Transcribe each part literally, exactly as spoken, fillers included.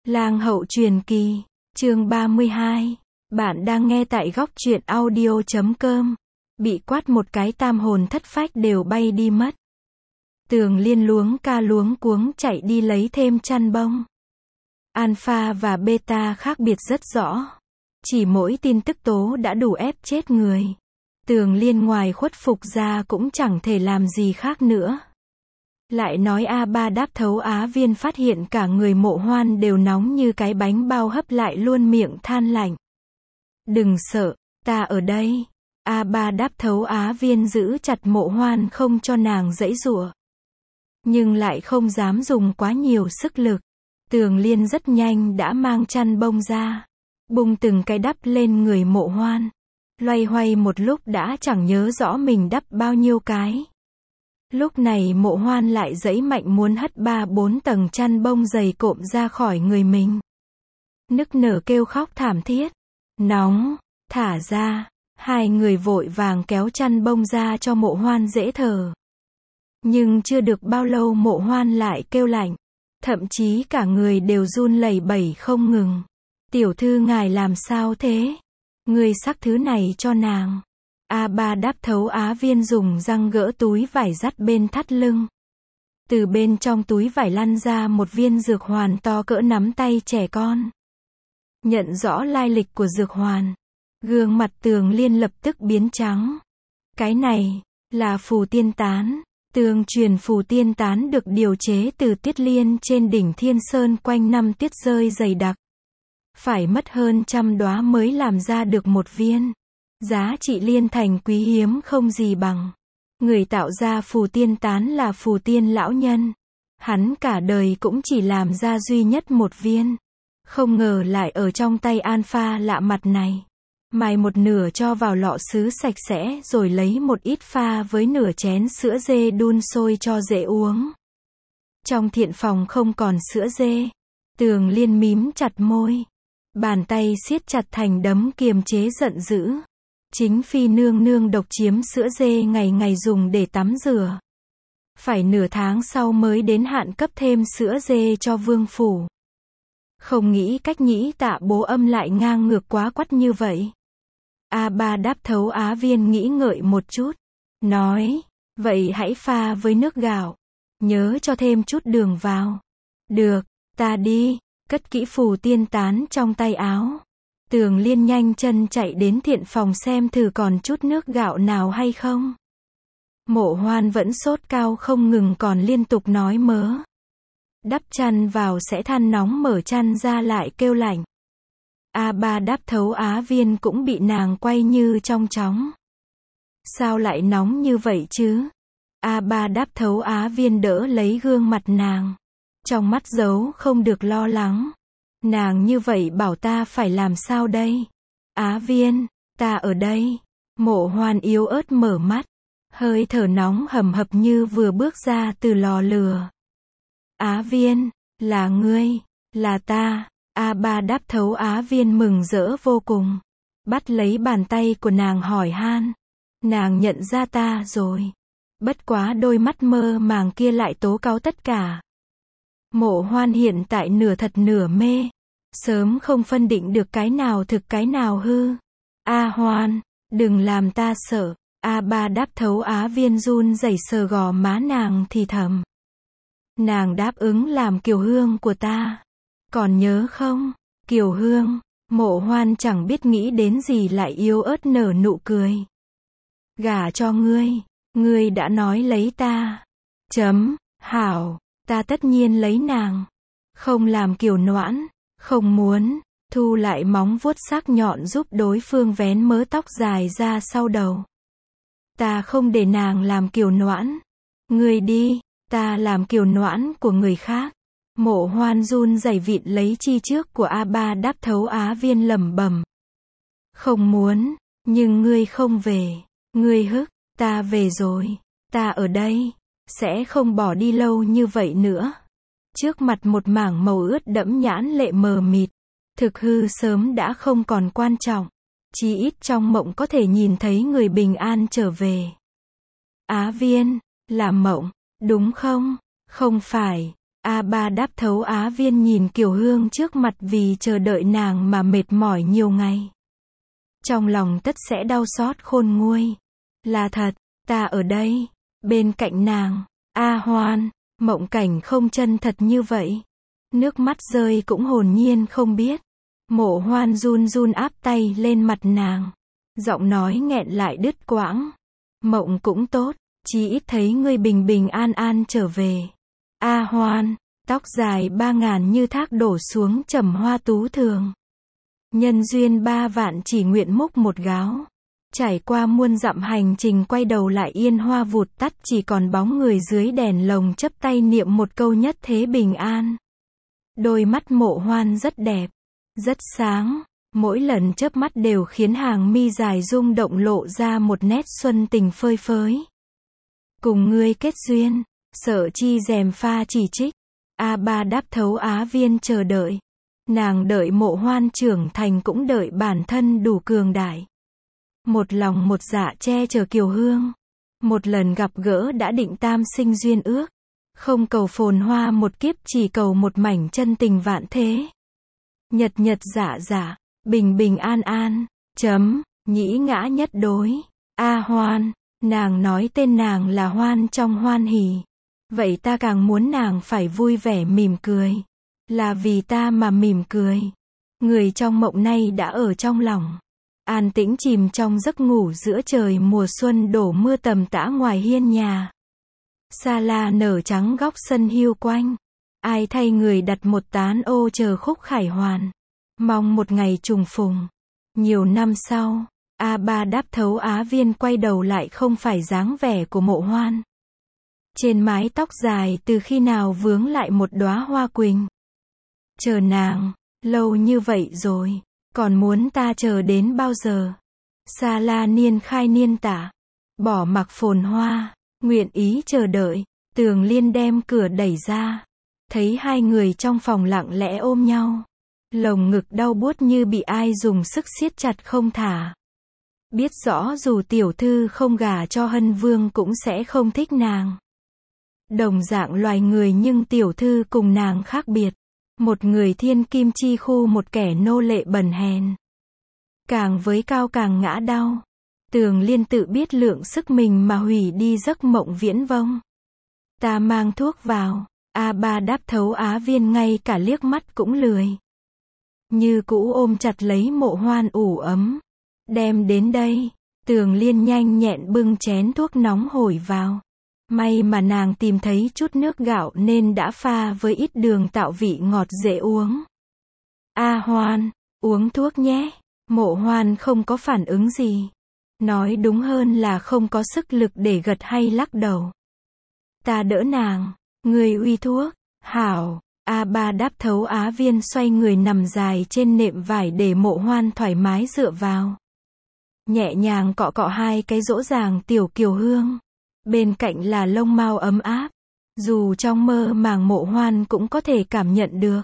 Lang hậu truyền kỳ, chương ba mươi hai. Bạn đang nghe tại góc truyện audio chấm com. Bị quát một cái tam hồn thất phách đều bay đi mất. Tường Liên luống ca luống cuống chạy đi lấy thêm chăn bông. Alpha và Beta khác biệt rất rõ. Chỉ mỗi tin tức tố đã đủ ép chết người. Tường Liên ngoài khuất phục ra cũng chẳng thể làm gì khác nữa. Lại nói A Ba đáp thấu Á Viên phát hiện cả người Mộ Hoan đều nóng như cái bánh bao hấp lại luôn miệng than lạnh. Đừng sợ, ta ở đây. A Ba đáp thấu Á Viên giữ chặt Mộ Hoan không cho nàng giãy giụa. Nhưng lại không dám dùng quá nhiều sức lực. Tường Liên rất nhanh đã mang chăn bông ra. Bung từng cái đắp lên người Mộ Hoan. Loay hoay một lúc đã chẳng nhớ rõ mình đắp bao nhiêu cái. Lúc này Mộ Hoan lại giãy mạnh muốn hất ba bốn tầng chăn bông dày cộm ra khỏi người mình. Nức nở kêu khóc thảm thiết. Nóng, thả ra. Hai người vội vàng kéo chăn bông ra cho Mộ Hoan dễ thở. Nhưng chưa được bao lâu Mộ Hoan lại kêu lạnh. Thậm chí cả người đều run lẩy bẩy không ngừng. Tiểu thư ngài làm sao thế? Người sắc thứ này cho nàng. A Ba đáp thấu Á Viên dùng răng gỡ túi vải dắt bên thắt lưng. Từ bên trong túi vải lăn ra một viên dược hoàn to cỡ nắm tay trẻ con. Nhận rõ lai lịch của dược hoàn. Gương mặt Tường Liên lập tức biến trắng. Cái này, là phù tiên tán. Tương truyền phù tiên tán được điều chế từ tiết liên trên đỉnh Thiên Sơn quanh năm tiết rơi dày đặc. Phải mất hơn trăm đóa mới làm ra được một viên. Giá trị liên thành quý hiếm không gì bằng. Người tạo ra phù tiên tán là phù tiên lão nhân. Hắn cả đời cũng chỉ làm ra duy nhất một viên. Không ngờ lại ở trong tay Alpha lạ mặt này. Mài một nửa cho vào lọ sứ sạch sẽ rồi lấy một ít pha với nửa chén sữa dê đun sôi cho dễ uống. Trong thiện phòng không còn sữa dê. Tường Liên mím chặt môi. Bàn tay siết chặt thành đấm kiềm chế giận dữ. Chính phi nương nương độc chiếm sữa dê ngày ngày dùng để tắm rửa. Phải nửa tháng sau mới đến hạn cấp thêm sữa dê cho vương phủ. Không nghĩ cách nhĩ Tạ bố âm lại ngang ngược quá quắt như vậy. A Ba đáp thấu Á Viên nghĩ ngợi một chút. Nói, vậy hãy pha với nước gạo. Nhớ cho thêm chút đường vào. Được, ta đi. Cất kỹ phù tiên tán trong tay áo. Tường Liên nhanh chân chạy đến thiện phòng xem thử còn chút nước gạo nào hay không. Mộ Hoan vẫn sốt cao không ngừng còn liên tục nói mớ. Đắp chăn vào sẽ than nóng, mở chăn ra lại kêu lạnh. A Ba đáp thấu Á Viên cũng bị nàng quay như trong chóng. Sao lại nóng như vậy chứ? A Ba đáp thấu Á Viên đỡ lấy gương mặt nàng. Trong mắt giấu không được lo lắng. Nàng như vậy bảo ta phải làm sao đây? Á Viên, ta ở đây. Mộ Hoan yếu ớt mở mắt. Hơi thở nóng hầm hập như vừa bước ra từ lò lửa. Á Viên, là ngươi, là ta. A Ba đáp thấu Á Viên mừng rỡ vô cùng. Bắt lấy bàn tay của nàng hỏi han. Nàng nhận ra ta rồi. Bất quá đôi mắt mơ màng kia lại tố cáo tất cả. Mộ Hoan hiện tại nửa thật nửa mê. Sớm không phân định được cái nào thực cái nào hư. A Hoan, đừng làm ta sợ. A Ba đáp thấu Á Viên run rẩy sờ gò má nàng thì thầm. Nàng đáp ứng làm kiều hương của ta. Còn nhớ không? Kiều hương. Mộ Hoan chẳng biết nghĩ đến gì lại yếu ớt nở nụ cười. Gả cho ngươi. Ngươi đã nói lấy ta. Chấm. Hảo. Ta tất nhiên lấy nàng. Không làm kiều noãn. Không muốn. Thu lại móng vuốt sắc nhọn giúp đối phương vén mớ tóc dài ra sau đầu. Ta không để nàng làm kiều noãn. Ngươi đi. Ta làm kiều noãn của người khác. Mộ Hoan run rẩy vịn lấy chi trước của A Ba đáp thấu Á Viên lẩm bẩm. Không muốn. Nhưng ngươi không về. Ngươi hức. Ta về rồi. Ta ở đây. Sẽ không bỏ đi lâu như vậy nữa. Trước mặt một mảng màu ướt đẫm nhãn lệ mờ mịt. Thực hư sớm đã không còn quan trọng. Chí ít trong mộng có thể nhìn thấy người bình an trở về. Á Viên, là mộng, đúng không? Không phải. A Ba đáp thấu Á Viên nhìn Kiều Hương trước mặt vì chờ đợi nàng mà mệt mỏi nhiều ngày. Trong lòng tất sẽ đau xót khôn nguôi. Là thật, ta ở đây, bên cạnh nàng. A Hoan, mộng cảnh không chân thật như vậy. Nước mắt rơi cũng hồn nhiên không biết. Mộ Hoan run run áp tay lên mặt nàng. Giọng nói nghẹn lại đứt quãng. Mộng cũng tốt, chỉ ít thấy ngươi bình bình an an trở về. A Hoan, tóc dài ba ngàn như thác đổ xuống trầm hoa tú thường. Nhân duyên ba vạn chỉ nguyện múc một gáo. Trải qua muôn dặm hành trình quay đầu lại yên hoa vụt tắt chỉ còn bóng người dưới đèn lồng chấp tay niệm một câu nhất thế bình an. Đôi mắt Mộ Hoan rất đẹp, rất sáng, mỗi lần chớp mắt đều khiến hàng mi dài rung động lộ ra một nét xuân tình phơi phới. Cùng ngươi kết duyên, sợ chi dèm pha chỉ trích. A Ba đáp thấu Á Viên chờ đợi. Nàng đợi Mộ Hoan trưởng thành cũng đợi bản thân đủ cường đại. Một lòng một dạ che chở Kiều Hương. Một lần gặp gỡ đã định tam sinh duyên ước. Không cầu phồn hoa một kiếp chỉ cầu một mảnh chân tình vạn thế. Nhật nhật dạ dạ, bình bình an an, chấm, nhĩ ngã nhất đối. A Hoan, nàng nói tên nàng là Hoan trong hoan hỉ. Vậy ta càng muốn nàng phải vui vẻ mỉm cười. Là vì ta mà mỉm cười. Người trong mộng nay đã ở trong lòng. An tĩnh chìm trong giấc ngủ giữa trời mùa xuân đổ mưa tầm tã ngoài hiên nhà. Sa la nở trắng góc sân hiu quanh. Ai thay người đặt một tán ô chờ khúc khải hoàn. Mong một ngày trùng phùng. Nhiều năm sau, A Ba đáp thấu Á Viên quay đầu lại không phải dáng vẻ của Mộ Hoan. Trên mái tóc dài từ khi nào vướng lại một đóa hoa quỳnh. Chờ nàng, lâu như vậy rồi, còn muốn ta chờ đến bao giờ? Sa la niên khai niên tả, bỏ mặc phồn hoa, nguyện ý chờ đợi. Tường Liên đem cửa đẩy ra, thấy hai người trong phòng lặng lẽ ôm nhau. Lồng ngực đau buốt như bị ai dùng sức siết chặt không thả. Biết rõ dù tiểu thư không gả cho Hân Vương cũng sẽ không thích nàng. Đồng dạng loài người nhưng tiểu thư cùng nàng khác biệt. Một người thiên kim chi khu, một kẻ nô lệ bần hèn. Càng với cao càng ngã đau. Tường Liên tự biết lượng sức mình mà hủy đi giấc mộng viễn vông. Ta mang thuốc vào. A Ba đáp thấu Á Viên ngay cả liếc mắt cũng lười. Như cũ ôm chặt lấy Mộ Hoan ủ ấm. Đem đến đây. Tường Liên nhanh nhẹn bưng chén thuốc nóng hổi vào. May mà nàng tìm thấy chút nước gạo nên đã pha với ít đường tạo vị ngọt dễ uống. A Hoan, uống thuốc nhé. Mộ Hoan không có phản ứng gì. Nói đúng hơn là không có sức lực để gật hay lắc đầu. Ta đỡ nàng. Người uy thuốc. Hảo. A Ba đáp thấu Á Viên xoay người nằm dài trên nệm vải để Mộ Hoan thoải mái dựa vào. Nhẹ nhàng cọ cọ hai cái dỗ dàng tiểu Kiều Hương. Bên cạnh là lông mao ấm áp. Dù trong mơ màng Mộ Hoan cũng có thể cảm nhận được.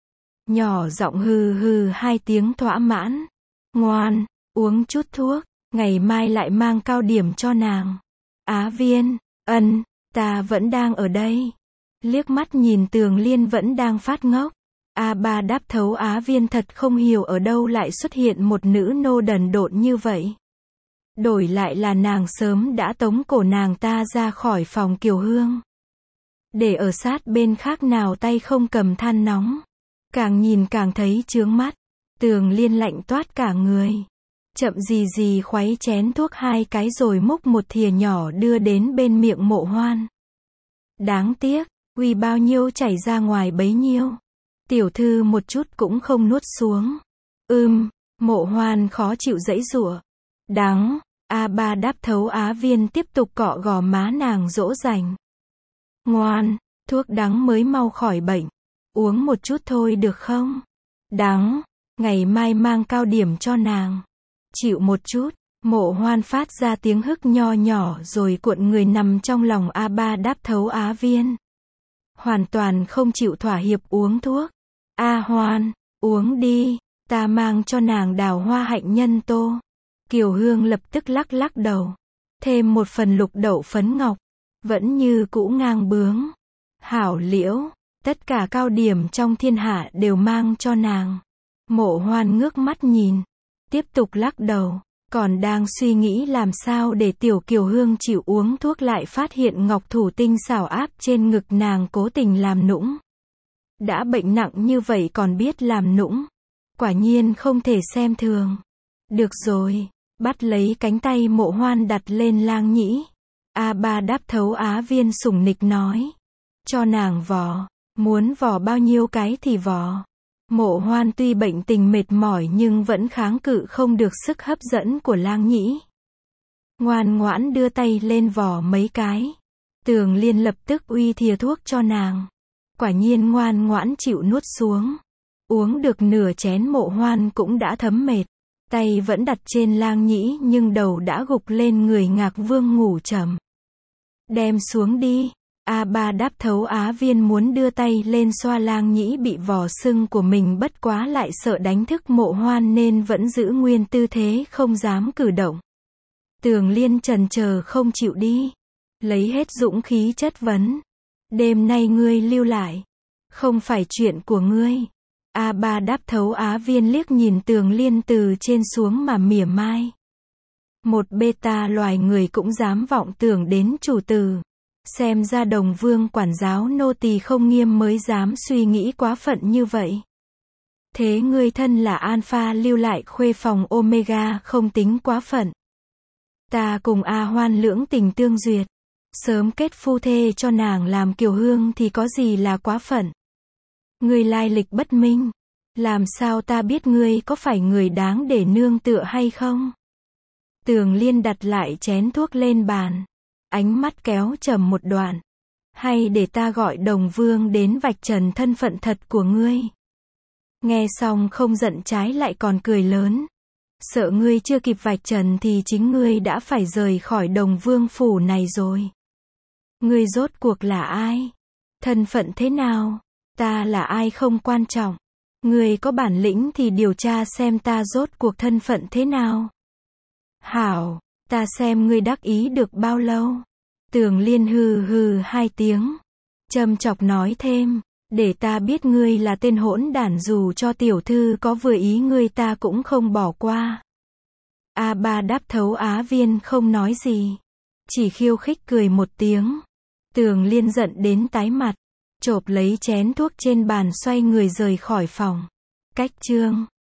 Nhỏ giọng hừ hừ hai tiếng thỏa mãn. Ngoan, uống chút thuốc, ngày mai lại mang cao điểm cho nàng. Á Viên, ân, ta vẫn đang ở đây. Liếc mắt nhìn Tường Liên vẫn đang phát ngốc. A Ba đáp thấu Á Viên thật không hiểu ở đâu lại xuất hiện một nữ nô đần độn như vậy. Đổi lại là nàng sớm đã tống cổ nàng ta ra khỏi phòng Kiều Hương. Để ở sát bên khác nào tay không cầm than nóng. Càng nhìn càng thấy chướng mắt. Tường Liên lạnh toát cả người. Chậm gì gì khuấy chén thuốc hai cái rồi múc một thìa nhỏ đưa đến bên miệng Mộ Hoan. Đáng tiếc, uy bao nhiêu chảy ra ngoài bấy nhiêu. Tiểu thư một chút cũng không nuốt xuống. Ưm, Mộ Hoan khó chịu giãy giụa. Đắng. A Ba đáp thấu Á Viên tiếp tục cọ gò má nàng dỗ dành. Ngoan, thuốc đắng mới mau khỏi bệnh. Uống một chút thôi được không? Đắng, ngày mai mang cao điểm cho nàng. Chịu một chút. Mộ Hoan phát ra tiếng hức nho nhỏ rồi cuộn người nằm trong lòng A Ba đáp thấu Á Viên. Hoàn toàn không chịu thỏa hiệp uống thuốc. A Hoan, uống đi, ta mang cho nàng đào hoa hạnh nhân tô. Kiều Hương lập tức lắc lắc đầu. Thêm một phần lục đậu phấn ngọc. Vẫn như cũ ngang bướng. Hảo Liễu, Tất cả cao điểm trong thiên hạ đều mang cho nàng. Mộ Hoan ngước mắt nhìn, tiếp tục lắc đầu, còn đang suy nghĩ làm sao để Tiểu Kiều Hương chịu uống thuốc lại phát hiện ngọc thủ tinh xảo áp trên ngực nàng cố tình làm nũng. Đã bệnh nặng như vậy còn biết làm nũng. Quả nhiên không thể xem thường. Được rồi, bắt lấy cánh tay Mộ Hoan đặt lên Lang Nhĩ. A Ba Đáp Thấu Á Viên sủng nịch nói. Cho nàng vò, muốn vò bao nhiêu cái thì vò. Mộ Hoan tuy bệnh tình mệt mỏi nhưng vẫn kháng cự không được sức hấp dẫn của Lang Nhĩ. Ngoan ngoãn đưa tay lên vò mấy cái. Tường Liên lập tức uy thìa thuốc cho nàng. Quả nhiên ngoan ngoãn chịu nuốt xuống. Uống được nửa chén Mộ Hoan cũng đã thấm mệt. Tay vẫn đặt trên Lang Nhĩ nhưng đầu đã gục lên người Ngạc Vương ngủ trầm. Đem xuống đi. A Ba Đáp Thấu Á Viên muốn đưa tay lên xoa Lang Nhĩ bị vò sưng của mình, bất quá lại sợ đánh thức Mộ Hoan nên vẫn giữ nguyên tư thế không dám cử động. Tường Liên chần chờ không chịu đi. Lấy hết dũng khí chất vấn. Đêm nay ngươi lưu lại. Không phải chuyện của ngươi. A Ba Đáp Thấu Á Viên liếc nhìn Tường Liên từ trên xuống mà mỉa mai. Một beta loài người cũng dám vọng tưởng đến chủ tử. Xem ra Đồng Vương quản giáo nô tỳ không nghiêm mới dám suy nghĩ quá phận như vậy. Thế ngươi thân là Alpha lưu lại khuê phòng Omega không tính quá phận. Ta cùng A Hoan lưỡng tình tương duyệt. Sớm kết phu thê cho nàng làm Kiều Hương thì có gì là quá phận. Ngươi lai lịch bất minh. Làm sao ta biết ngươi có phải người đáng để nương tựa hay không? Tường Liên đặt lại chén thuốc lên bàn. Ánh mắt kéo trầm một đoạn. Hay để ta gọi Đồng Vương đến vạch trần thân phận thật của ngươi. Nghe xong không giận trái lại còn cười lớn. Sợ ngươi chưa kịp vạch trần thì chính ngươi đã phải rời khỏi Đồng Vương phủ này rồi. Ngươi rốt cuộc là ai? Thân phận thế nào? Ta là ai không quan trọng. Ngươi có bản lĩnh thì điều tra xem ta rốt cuộc thân phận thế nào. Hảo, ta xem ngươi đắc ý được bao lâu. Tường Liên hừ hừ hai tiếng. Châm chọc nói thêm. Để ta biết ngươi là tên hỗn đản, dù cho tiểu thư có vừa ý ngươi ta cũng không bỏ qua. A Ba Đáp Thấu Á Viên không nói gì. Chỉ khiêu khích cười một tiếng. Tường Liên giận đến tái mặt. Chộp lấy chén thuốc trên bàn xoay người rời khỏi phòng. Cách chương